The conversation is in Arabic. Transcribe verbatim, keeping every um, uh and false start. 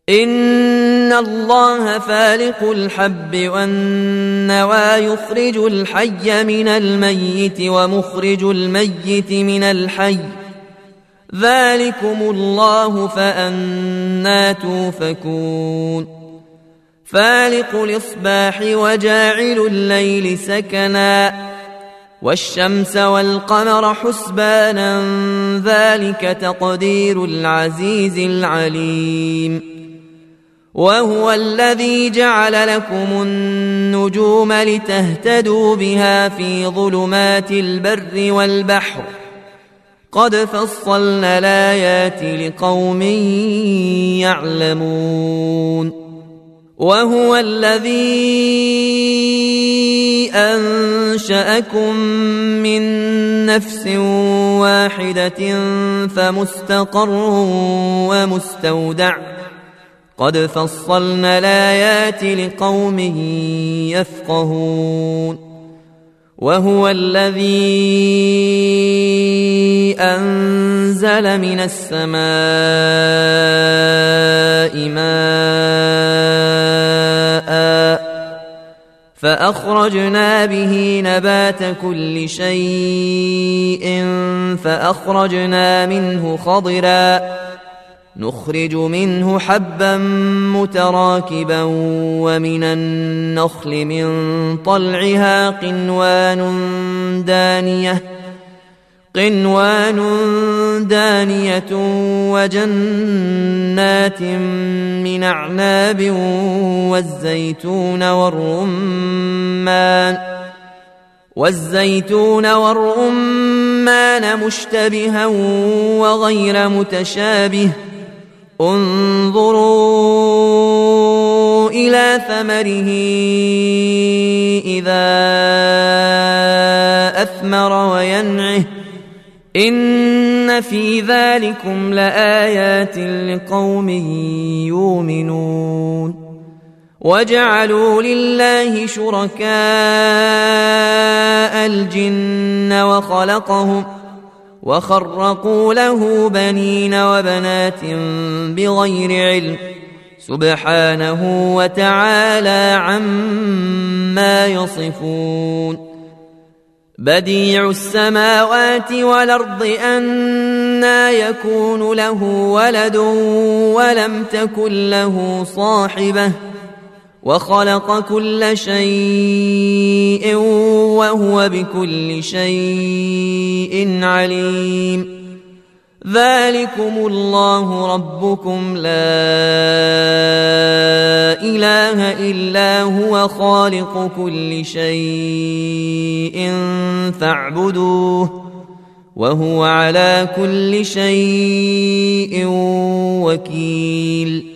إن الله فالق الحب والنوى يخرج الحي من الميت ومخرج الميت من الحي ذلكم الله فأنى توفكون فالق الإصباح وجاعل الليل سكنا والشمس والقمر حسبانا ذلك تقدير العزيز العليم وهو الذي جعل لكم النجوم لتهتدوا بها في ظلمات البر والبحر قد فصلنا الآيات لقوم يعلمون وهو الذي أنشأكم من نفس واحدة فمستقر ومستودع قد فصلنا الآيات لقوم يفقهون وهو الذي أنزل من السماء ماء فأخرجنا به نبات كل شيء فأخرجنا منه خضرا نخرج منه حبا متراكبا ومن النخل من طلعها قنوان دانية قنوان دانية وجنات من أعناب والزيتون والرمان والزيتون والرمان مشتبها وغير متشابه انظروا إلى ثمره إذا أثمر وينعه إن في ذلكم لآيات لقوم يؤمنون وجعلوا لله شركاء الجن وخلقهم وخرقوا له بنين وبنات بغير علم سبحانه وتعالى عما يصفون بديع السماوات والأرض أنى يكون له ولد ولم تكن له صاحبة وخلق كل شيء وهو بكل شيء عليم ذلكم الله ربكم لا إله إلا هو خالق كل شيء فاعبدوه وهو على كل شيء وكيل